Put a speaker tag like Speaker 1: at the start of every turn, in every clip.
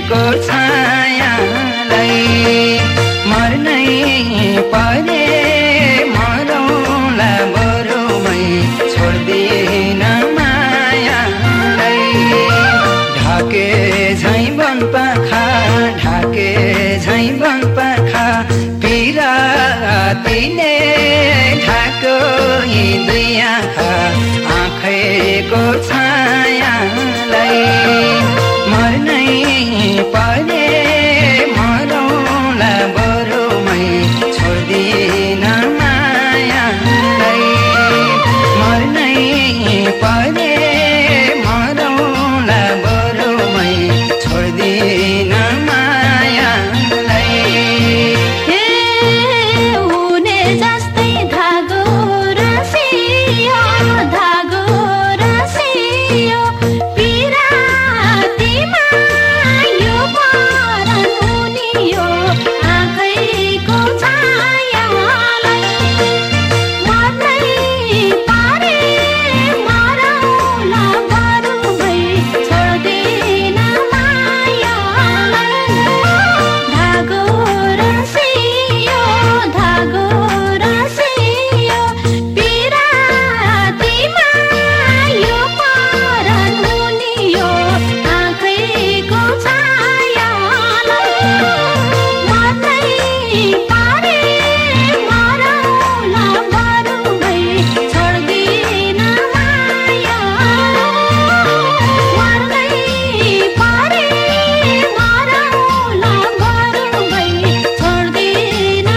Speaker 1: आँखेको छायालाई मर्नै परे मरौँला बरुमै छोड्दिन मायालाई ढाके झैँ बनपाखा ढाके झैँ बनपाखा पिरातीले ढाको यी दुई आँखा आँखेको छायालाई मर्नै परे मरौँला बरुमै छोड्दिन मायालाई मर्नै परे मरौँला बरुमै छोड्दिन मायालाई
Speaker 2: हुने जस्तै धागो रसियो धागो रसियो पिरातीमा यो परान उनियो आँखैको छायालाई मर्नै परे मरौँला बरुमै छोड्दिन मायालाई धागो रसियो पिरातीमा यो परान उनियो आँखैको छायालाई मर्नै परे मरौँला बरुमै छोड्दिन मायालाई मर्नै परे मरौँला बरुमै छोड्दिन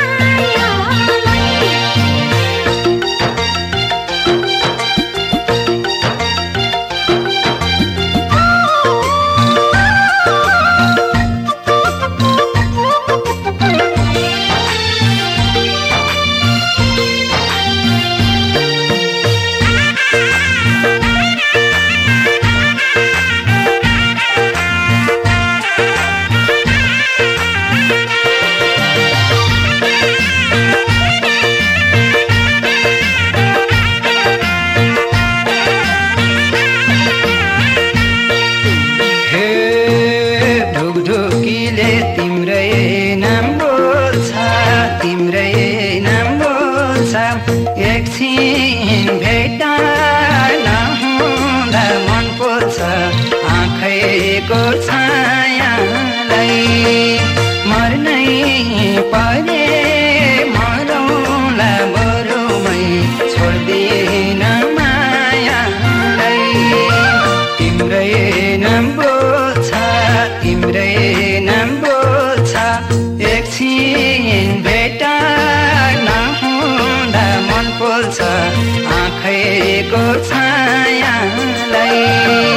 Speaker 1: हे ढुकढुकीले तिम्रै नाम बोल्छ तिम्रै नाम बोल्छ एकछिन भेट नहुँदा मन पोल्छ आँखैको छायालाई मर्नै परे मरौँला बरुमै छोड्दिन मायालाई तिम्रै नाम बोल्छ तिम्रै नाम बोल्छ एकछिन भेट नहुँदा मन पोल्छ आँखैको छायालाई